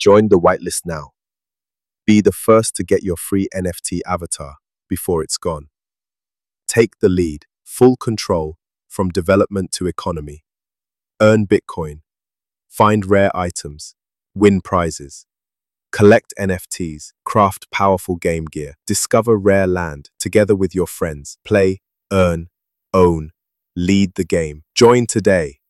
Join the whitelist now. Be the first to get your free NFT avatar before it's gone. Take the lead, full control from development to economy. Earn Bitcoin, find rare items, win prizes. Collect NFTs, craft powerful game gear, discover rare land together with your friends. Play, earn, own, lead the game. Join today.